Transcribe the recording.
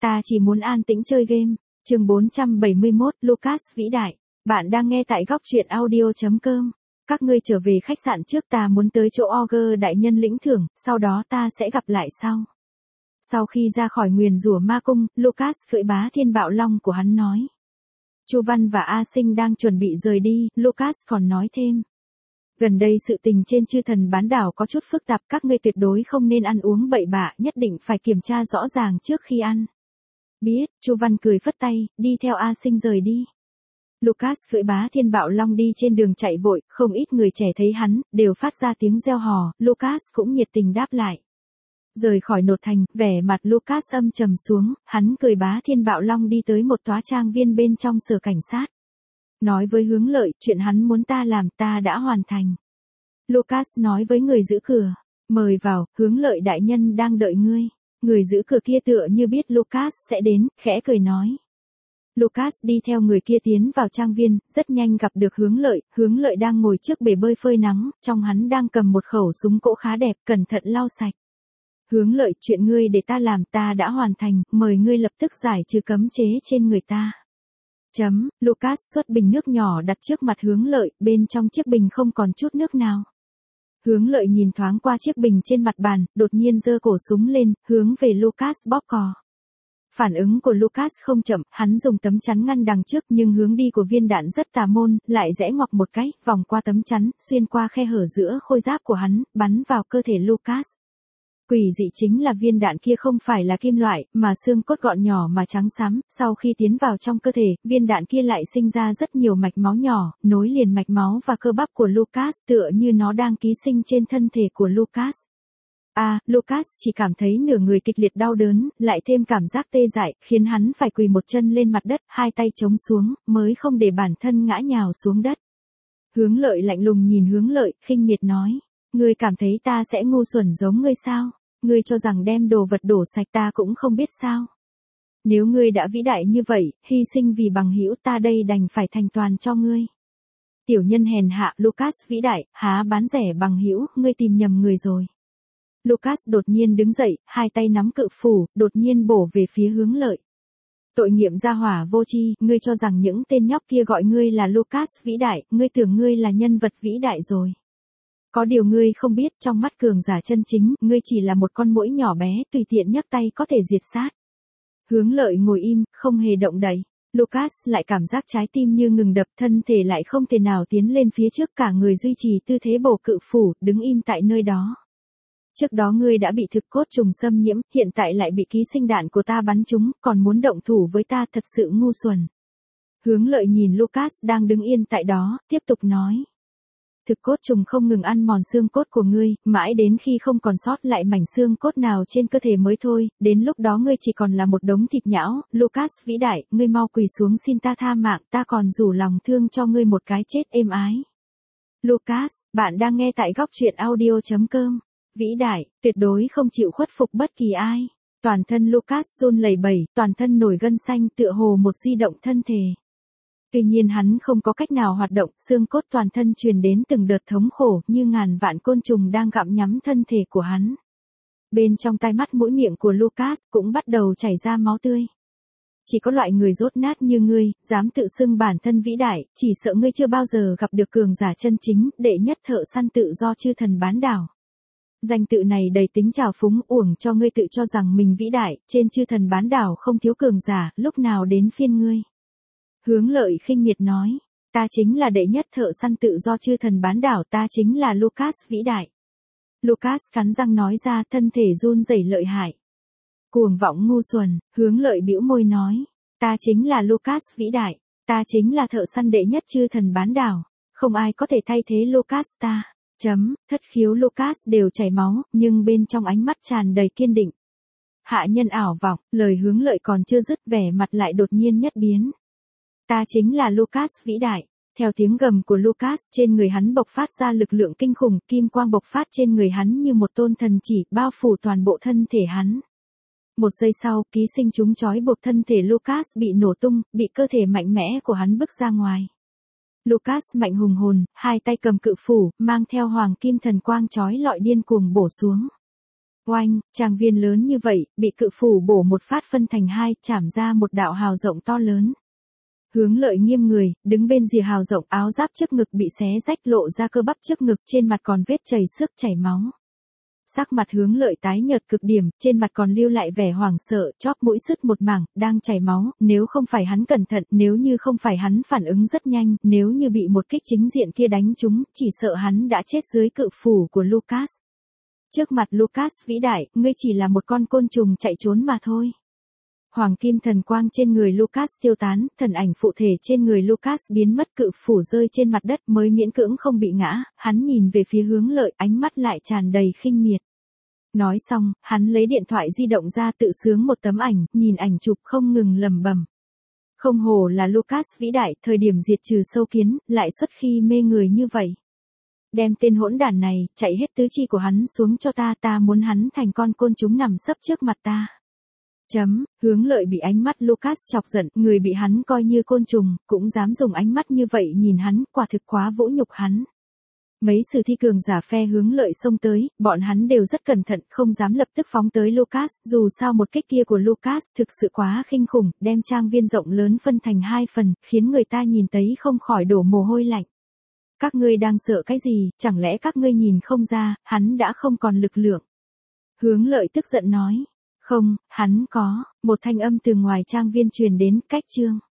ta chỉ muốn an tĩnh chơi game. Chương 471, Lucas vĩ đại. Bạn đang nghe tại góc truyện audio.com. Các ngươi trở về khách sạn trước, ta muốn tới chỗ Ogre đại nhân lĩnh thưởng, sau đó ta sẽ gặp lại sau. Sau khi ra khỏi nguyền rủa ma cung, Lucas cưỡi bá thiên bạo long của hắn nói. Chu Văn và A Sinh đang chuẩn bị rời đi, Lucas còn nói thêm. Gần đây sự tình trên chư thần bán đảo có chút phức tạp, các ngươi tuyệt đối không nên ăn uống bậy bạ, nhất định phải kiểm tra rõ ràng trước khi ăn. Biết, Chu Văn cười phất tay, đi theo A Sinh rời đi. Lucas cưỡi bá thiên bạo long đi trên đường chạy vội, không ít người trẻ thấy hắn, đều phát ra tiếng reo hò, Lucas cũng nhiệt tình đáp lại. Rời khỏi nột thành, vẻ mặt Lucas âm trầm xuống, hắn cười bá thiên bạo long đi tới một tòa trang viên bên trong sở cảnh sát. Nói với Hướng Lợi, chuyện hắn muốn ta làm ta đã hoàn thành. Lucas nói với người giữ cửa, mời vào, Hướng Lợi đại nhân đang đợi ngươi. Người giữ cửa kia tựa như biết Lucas sẽ đến, khẽ cười nói. Lucas đi theo người kia tiến vào trang viên, rất nhanh gặp được Hướng Lợi đang ngồi trước bể bơi phơi nắng, trong hắn đang cầm một khẩu súng cỗ khá đẹp, cẩn thận lau sạch. Hướng Lợi, chuyện ngươi để ta làm ta đã hoàn thành, mời ngươi lập tức giải trừ cấm chế trên người ta. Lucas xuất bình nước nhỏ đặt trước mặt Hướng Lợi, bên trong chiếc bình không còn chút nước nào. Hướng Lợi nhìn thoáng qua chiếc bình trên mặt bàn, đột nhiên giơ cổ súng lên, hướng về Lucas bóp cò. Phản ứng của Lucas không chậm, hắn dùng tấm chắn ngăn đằng trước, nhưng hướng đi của viên đạn rất tà môn, lại rẽ ngoặc một cái, vòng qua tấm chắn, xuyên qua khe hở giữa khôi giáp của hắn, bắn vào cơ thể Lucas. Quỷ dị chính là viên đạn kia không phải là kim loại, mà xương cốt gọn nhỏ mà trắng xám, sau khi tiến vào trong cơ thể, viên đạn kia lại sinh ra rất nhiều mạch máu nhỏ, nối liền mạch máu và cơ bắp của Lucas tựa như nó đang ký sinh trên thân thể của Lucas. Lucas chỉ cảm thấy nửa người kịch liệt đau đớn, lại thêm cảm giác tê dại, khiến hắn phải quỳ một chân lên mặt đất, hai tay chống xuống, mới không để bản thân ngã nhào xuống đất. Hướng Lợi lạnh lùng nhìn Hướng Lợi, khinh miệt nói. Ngươi cảm thấy ta sẽ ngu xuẩn giống ngươi sao? Ngươi cho rằng đem đồ vật đổ sạch ta cũng không biết sao? Nếu ngươi đã vĩ đại như vậy, hy sinh vì bằng hữu, ta đây đành phải thành toàn cho ngươi. Tiểu nhân hèn hạ, Lucas vĩ đại, há bán rẻ bằng hữu, ngươi tìm nhầm người rồi. Lucas đột nhiên đứng dậy, hai tay nắm cự phủ, đột nhiên bổ về phía Hướng Lợi. Tội nghiệp gia hỏa vô tri, ngươi cho rằng những tên nhóc kia gọi ngươi là Lucas vĩ đại, ngươi tưởng ngươi là nhân vật vĩ đại rồi. Có điều ngươi không biết, trong mắt cường giả chân chính, ngươi chỉ là một con muỗi nhỏ bé, tùy tiện nhấc tay có thể diệt sát. Hướng Lợi ngồi im, không hề động đậy. Lucas lại cảm giác trái tim như ngừng đập, thân thể lại không thể nào tiến lên phía trước, cả người duy trì tư thế bổ cự phủ, đứng im tại nơi đó. Trước đó ngươi đã bị thực cốt trùng xâm nhiễm, hiện tại lại bị ký sinh đạn của ta bắn trúng, còn muốn động thủ với ta, thật sự ngu xuẩn. Hướng Lợi nhìn Lucas đang đứng yên tại đó, tiếp tục nói. Thực cốt trùng không ngừng ăn mòn xương cốt của ngươi, mãi đến khi không còn sót lại mảnh xương cốt nào trên cơ thể mới thôi, đến lúc đó ngươi chỉ còn là một đống thịt nhão. Lucas vĩ đại, ngươi mau quỳ xuống xin ta tha mạng, ta còn rủ lòng thương cho ngươi một cái chết êm ái. Lucas, bạn đang nghe tại góc truyện audio.com. Vĩ đại, tuyệt đối không chịu khuất phục bất kỳ ai. Toàn thân Lucas run lẩy bẩy, toàn thân nổi gân xanh tựa hồ một di động thân thể. Tuy nhiên hắn không có cách nào hoạt động, xương cốt toàn thân truyền đến từng đợt thống khổ như ngàn vạn côn trùng đang gặm nhắm thân thể của hắn. Bên trong tai mắt mũi miệng của Lucas cũng bắt đầu chảy ra máu tươi. Chỉ có loại người dốt nát như ngươi, dám tự xưng bản thân vĩ đại, chỉ sợ ngươi chưa bao giờ gặp được cường giả chân chính, đệ nhất thợ săn tự do chư thần bán đảo. Danh tự này đầy tính trào phúng, uổng cho ngươi tự cho rằng mình vĩ đại, trên chư thần bán đảo không thiếu cường giả, lúc nào đến phiên ngươi. Hướng Lợi khinh miệt nói, ta chính là đệ nhất thợ săn tự do chư thần bán đảo, ta chính là Lucas vĩ đại. Lucas cắn răng nói ra, thân thể run rẩy lợi hại. Cuồng vọng ngu xuẩn, Hướng Lợi bĩu môi nói, ta chính là Lucas vĩ đại, ta chính là thợ săn đệ nhất chư thần bán đảo, không ai có thể thay thế Lucas ta. Thất khiếu Lucas đều chảy máu, nhưng bên trong ánh mắt tràn đầy kiên định. Hạ nhân ảo vọng, lời Hướng Lợi còn chưa dứt, vẻ mặt lại đột nhiên nhất biến. Ta chính là Lucas vĩ đại. Theo tiếng gầm của Lucas, trên người hắn bộc phát ra lực lượng kinh khủng, kim quang bộc phát trên người hắn như một tôn thần chỉ, bao phủ toàn bộ thân thể hắn. Một giây sau, ký sinh chúng trói buộc thân thể Lucas bị nổ tung, bị cơ thể mạnh mẽ của hắn bức ra ngoài. Lucas mạnh hùng hồn, hai tay cầm cự phủ, mang theo hoàng kim thần quang chói lọi điên cuồng bổ xuống. Oanh, trang viên lớn như vậy, bị cự phủ bổ một phát phân thành hai, chảm ra một đạo hào rộng to lớn. Hướng Lợi nghiêm người, đứng bên rìa hào rộng, áo giáp trước ngực bị xé rách lộ ra cơ bắp trước ngực, trên mặt còn vết chảy xước chảy máu. Sắc mặt Hướng Lợi tái nhợt cực điểm, trên mặt còn lưu lại vẻ hoảng sợ, chóp mũi sứt một mảng, đang chảy máu, nếu không phải hắn cẩn thận, nếu như không phải hắn phản ứng rất nhanh, nếu như bị một kích chính diện kia đánh trúng, chỉ sợ hắn đã chết dưới cự phủ của Lucas. Trước mặt Lucas vĩ đại, ngươi chỉ là một con côn trùng chạy trốn mà thôi. Hoàng kim thần quang trên người Lucas tiêu tán, thần ảnh phụ thể trên người Lucas biến mất, cự phủ rơi trên mặt đất mới miễn cưỡng không bị ngã, hắn nhìn về phía Hướng Lợi, ánh mắt lại tràn đầy khinh miệt. Nói xong, hắn lấy điện thoại di động ra tự sướng một tấm ảnh, nhìn ảnh chụp không ngừng lẩm bẩm. Không hổ là Lucas vĩ đại, thời điểm diệt trừ sâu kiến, lại xuất khi mê người như vậy. Đem tên hỗn đản này, chạy hết tứ chi của hắn xuống cho ta, ta muốn hắn thành con côn trùng nằm sấp trước mặt ta. Hướng Lợi bị ánh mắt Lucas chọc giận, người bị hắn coi như côn trùng, cũng dám dùng ánh mắt như vậy nhìn hắn, quả thực quá vũ nhục hắn. Mấy sử thi cường giả phe Hướng Lợi xông tới, bọn hắn đều rất cẩn thận, không dám lập tức phóng tới Lucas, dù sao một kích kia của Lucas thực sự quá kinh khủng, đem trang viên rộng lớn phân thành hai phần, khiến người ta nhìn thấy không khỏi đổ mồ hôi lạnh. Các ngươi đang sợ cái gì, chẳng lẽ các ngươi nhìn không ra, hắn đã không còn lực lượng. Hướng Lợi tức giận nói. Không, hắn có, một thanh âm từ ngoài trang viên truyền đến, cách chương.